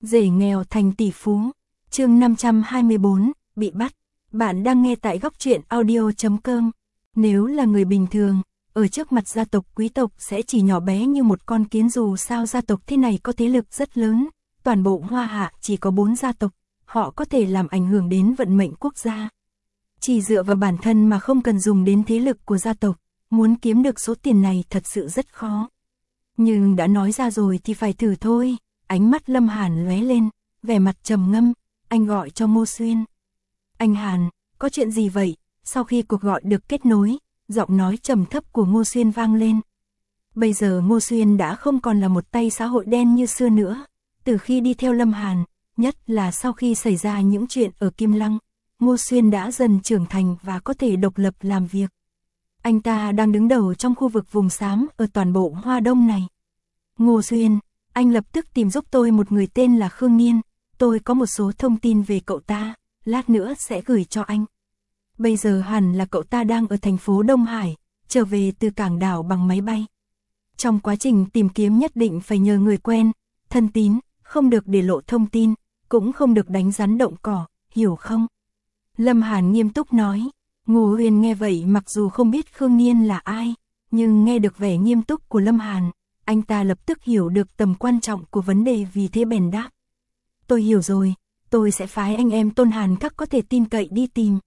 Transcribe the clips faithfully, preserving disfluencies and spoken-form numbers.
Rể nghèo thành tỷ phú. Chương năm trăm hai mươi bốn, bị bắt. Bạn đang nghe tại góc truyện audio chấm com. Nếu là người bình thường, ở trước mặt gia tộc quý tộc sẽ chỉ nhỏ bé như một con kiến, dù sao gia tộc thế này có thế lực rất lớn. Toàn bộ Hoa Hạ chỉ có bốn gia tộc, họ có thể làm ảnh hưởng đến vận mệnh quốc gia. Chỉ dựa vào bản thân mà không cần dùng đến thế lực của gia tộc, muốn kiếm được số tiền này thật sự rất khó. Nhưng đã nói ra rồi thì phải thử thôi. Ánh mắt Lâm Hàn lóe lên, vẻ mặt trầm ngâm, anh gọi cho Ngô Xuyên. Anh Hàn, có chuyện gì vậy? Sau khi cuộc gọi được kết nối, giọng nói trầm thấp của Ngô Xuyên vang lên. Bây giờ Ngô Xuyên đã không còn là một tay xã hội đen như xưa nữa. Từ khi đi theo Lâm Hàn, nhất là sau khi xảy ra những chuyện ở Kim Lăng, Ngô Xuyên đã dần trưởng thành và có thể độc lập làm việc. Anh ta đang đứng đầu trong khu vực vùng xám ở toàn bộ Hoa Đông này. Ngô Xuyên, anh lập tức tìm giúp tôi một người tên là Khương Nghiên, tôi có một số thông tin về cậu ta, lát nữa sẽ gửi cho anh. Bây giờ hẳn là cậu ta đang ở thành phố Đông Hải, trở về từ cảng đảo bằng máy bay. Trong quá trình tìm kiếm nhất định phải nhờ người quen, thân tín, không được để lộ thông tin, cũng không được đánh rắn động cỏ, hiểu không? Lâm Hàn nghiêm túc nói. Ngô Huyền nghe vậy mặc dù không biết Khương Nghiên là ai, nhưng nghe được vẻ nghiêm túc của Lâm Hàn, anh ta lập tức hiểu được tầm quan trọng của vấn đề, vì thế bèn đáp. Tôi hiểu rồi, tôi sẽ phái anh em Tôn Hàn các có thể tin cậy đi tìm.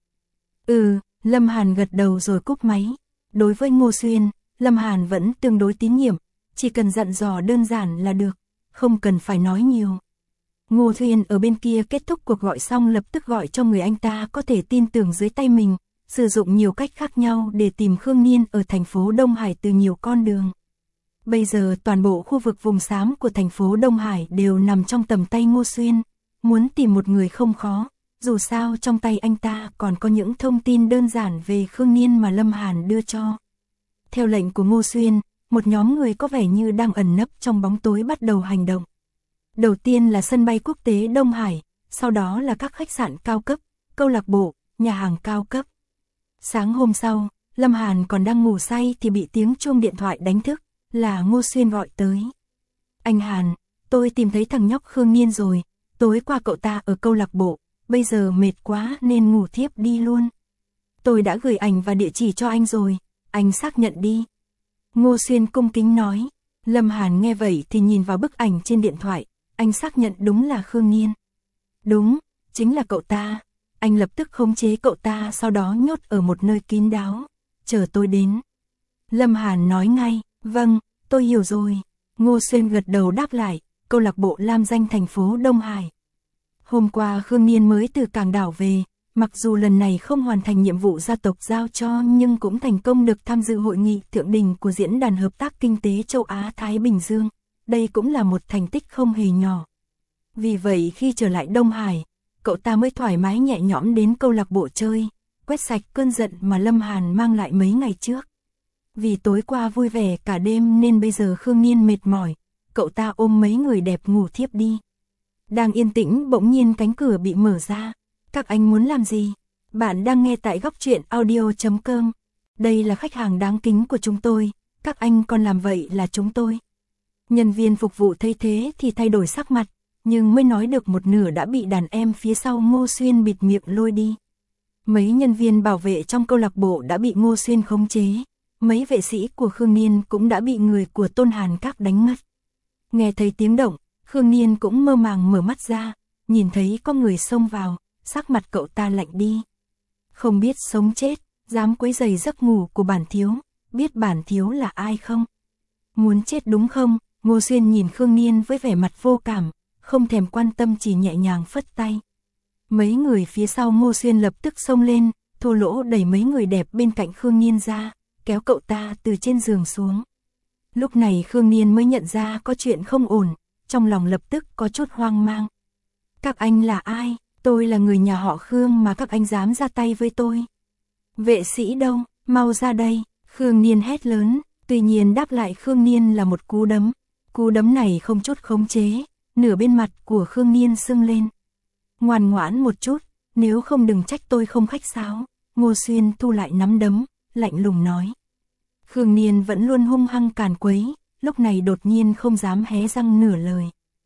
Ừ, Lâm Hàn gật đầu rồi cúp máy. Đối với Ngô Xuyên, Lâm Hàn vẫn tương đối tín nhiệm, chỉ cần dặn dò đơn giản là được, không cần phải nói nhiều. Ngô Xuyên ở bên kia kết thúc cuộc gọi xong lập tức gọi cho người anh ta có thể tin tưởng dưới tay mình, sử dụng nhiều cách khác nhau để tìm Khương Nghiên ở thành phố Đông Hải từ nhiều con đường. Bây giờ toàn bộ khu vực vùng xám của thành phố Đông Hải đều nằm trong tầm tay Ngô Xuyên, muốn tìm một người không khó, dù sao trong tay anh ta còn có những thông tin đơn giản về Khương Nghiên mà Lâm Hàn đưa cho. Theo lệnh của Ngô Xuyên, một nhóm người có vẻ như đang ẩn nấp trong bóng tối bắt đầu hành động. Đầu tiên là sân bay quốc tế Đông Hải, sau đó là các khách sạn cao cấp, câu lạc bộ, nhà hàng cao cấp. Sáng hôm sau, Lâm Hàn còn đang ngủ say thì bị tiếng chuông điện thoại đánh thức, là Ngô Xuyên gọi tới. Anh Hàn, tôi tìm thấy thằng nhóc Khương Nghiên rồi, tối qua cậu ta ở câu lạc bộ, bây giờ mệt quá nên ngủ thiếp đi luôn. Tôi đã gửi ảnh và địa chỉ cho anh rồi, anh xác nhận đi. Ngô Xuyên cung kính nói. Lâm Hàn nghe vậy thì nhìn vào bức ảnh trên điện thoại, anh xác nhận đúng là Khương Nghiên. Đúng, chính là cậu ta. Anh lập tức khống chế cậu ta, sau đó nhốt ở một nơi kín đáo, chờ tôi đến. Lâm Hàn nói ngay, vâng, tôi hiểu rồi. Ngô Xuyên gật đầu đáp lại, câu lạc bộ Lam Danh thành phố Đông Hải. Hôm qua Khương Nghiên mới từ cảng đảo về, mặc dù lần này không hoàn thành nhiệm vụ gia tộc giao cho nhưng cũng thành công được tham dự hội nghị thượng đỉnh của Diễn đàn Hợp tác Kinh tế Châu Á-Thái Bình Dương. Đây cũng là một thành tích không hề nhỏ. Vì vậy khi trở lại Đông Hải, cậu ta mới thoải mái nhẹ nhõm đến câu lạc bộ chơi, quét sạch cơn giận mà Lâm Hàn mang lại mấy ngày trước. Vì tối qua vui vẻ cả đêm nên bây giờ Khương Nghiên mệt mỏi, cậu ta ôm mấy người đẹp ngủ thiếp đi. Đang yên tĩnh bỗng nhiên cánh cửa bị mở ra. Các anh muốn làm gì? Bạn đang nghe tại góc truyện audio chấm com. Đây là khách hàng đáng kính của chúng tôi, các anh còn làm vậy là chúng tôi. Nhân viên phục vụ thấy thế thì thay đổi sắc mặt, nhưng mới nói được một nửa đã bị đàn em phía sau Ngô Xuyên bịt miệng lôi đi. Mấy nhân viên bảo vệ trong câu lạc bộ đã bị Ngô Xuyên khống chế, mấy vệ sĩ của Khương Nghiên cũng đã bị người của Tôn Hàn các đánh ngất. Nghe thấy tiếng động, Khương Nghiên cũng mơ màng mở mắt ra, nhìn thấy có người xông vào, sắc mặt cậu ta lạnh đi. Không biết sống chết, dám quấy rầy giấc ngủ của bản thiếu, biết bản thiếu là ai không? Muốn chết đúng không? Ngô Xuyên nhìn Khương Nghiên với vẻ mặt vô cảm, không thèm quan tâm, chỉ nhẹ nhàng phất tay. Mấy người phía sau Ngô Xuyên lập tức xông lên, thô lỗ đẩy mấy người đẹp bên cạnh Khương Nghiên ra, kéo cậu ta từ trên giường xuống. Lúc này Khương Nghiên mới nhận ra có chuyện không ổn, trong lòng lập tức có chút hoang mang. Các anh là ai? Tôi là người nhà họ Khương mà các anh dám ra tay với tôi. Vệ sĩ đâu? Mau ra đây! Khương Nghiên hét lớn, tuy nhiên đáp lại Khương Nghiên là một cú đấm. Cú đấm này không chút khống chế, nửa bên mặt của Khương Nghiên sưng lên. Ngoan ngoãn một chút, nếu không đừng trách tôi không khách sáo. Ngô Xuyên thu lại nắm đấm, lạnh lùng nói. Khương Nghiên vẫn luôn hung hăng càn quấy, lúc này đột nhiên không dám hé răng nửa lời.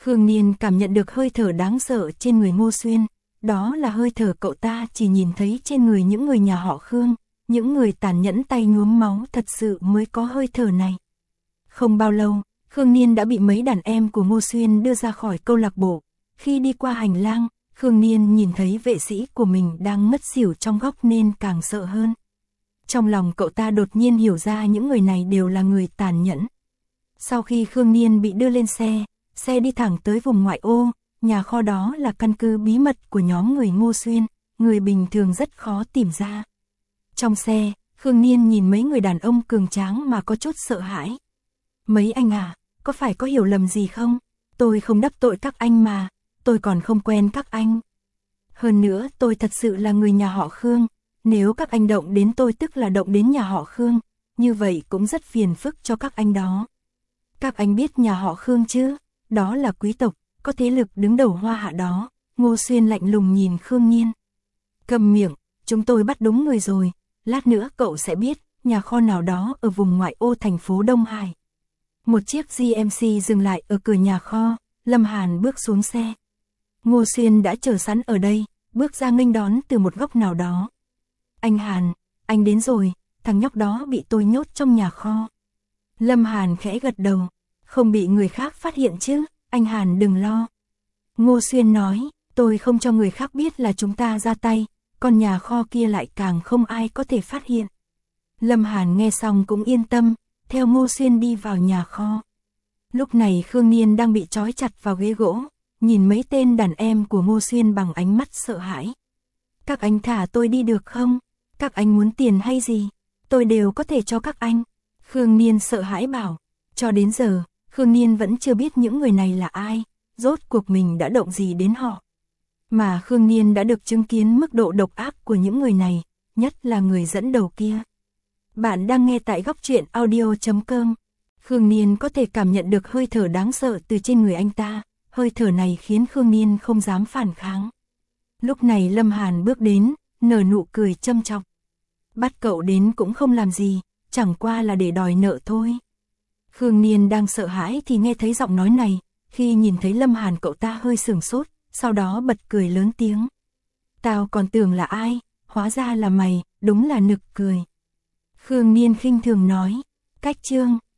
Khương Niên cảm nhận được hơi thở đáng sợ trên người Ngô Xuyên, đó là hơi thở cậu ta chỉ nhìn thấy trên người những người nhà họ Khương, những người tàn nhẫn tay nhuốm máu thật sự mới có hơi thở này. Không bao lâu, Khương Niên đã bị mấy đàn em của Ngô Xuyên đưa ra khỏi câu lạc bộ. Khi đi qua hành lang, Khương Niên nhìn thấy vệ sĩ của mình đang ngất xỉu trong góc nên càng sợ hơn. Trong lòng cậu ta đột nhiên hiểu ra những người này đều là người tàn nhẫn. Sau khi Khương Niên bị đưa lên xe, xe đi thẳng tới vùng ngoại ô, nhà kho đó là căn cứ bí mật của nhóm người Ngô Xuyên, người bình thường rất khó tìm ra. Trong xe, Khương Niên nhìn mấy người đàn ông cường tráng mà có chút sợ hãi. Mấy anh à, có phải có hiểu lầm gì không? Tôi không đắc tội các anh mà, tôi còn không quen các anh. Hơn nữa tôi thật sự là người nhà họ Khương, nếu các anh động đến tôi tức là động đến nhà họ Khương, như vậy cũng rất phiền phức cho các anh đó. Các anh biết nhà họ Khương chứ? Đó là quý tộc, có thế lực đứng đầu Hoa Hạ đó. Ngô Xuyên lạnh lùng nhìn Khương Niên. Cầm miệng, chúng tôi bắt đúng người rồi, lát nữa cậu sẽ biết, nhà kho nào đó ở vùng ngoại ô thành phố Đông Hải. Một chiếc giê em xê dừng lại ở cửa nhà kho, Lâm Hàn bước xuống xe. Ngô Xuyên đã chờ sẵn ở đây, bước ra nghênh đón từ một góc nào đó. Anh Hàn, anh đến rồi, thằng nhóc đó bị tôi nhốt trong nhà kho. Lâm Hàn khẽ gật đầu, không bị người khác phát hiện chứ, anh Hàn đừng lo. Ngô Xuyên nói, tôi không cho người khác biết là chúng ta ra tay, còn nhà kho kia lại càng không ai có thể phát hiện. Lâm Hàn nghe xong cũng yên tâm, theo Ngô Xuyên đi vào nhà kho. Lúc này Khương Niên đang bị trói chặt vào ghế gỗ, nhìn mấy tên đàn em của Ngô Xuyên bằng ánh mắt sợ hãi. Các anh thả tôi đi được không? Các anh muốn tiền hay gì? Tôi đều có thể cho các anh. Khương Niên sợ hãi bảo, cho đến giờ, Khương Niên vẫn chưa biết những người này là ai, rốt cuộc mình đã động gì đến họ. Mà Khương Niên đã được chứng kiến mức độ độc ác của những người này, nhất là người dẫn đầu kia. Bạn đang nghe tại góc truyện audio chấm com. Khương Niên có thể cảm nhận được hơi thở đáng sợ từ trên người anh ta, hơi thở này khiến Khương Niên không dám phản kháng. Lúc này Lâm Hàn bước đến, nở nụ cười châm chọc. Bắt cậu đến cũng không làm gì, chẳng qua là để đòi nợ thôi. Khương Niên đang sợ hãi thì nghe thấy giọng nói này, khi nhìn thấy Lâm Hàn cậu ta hơi sửng sốt, sau đó bật cười lớn tiếng. Tao còn tưởng là ai, hóa ra là mày, đúng là nực cười. Khương Niên khinh thường nói, cách chương.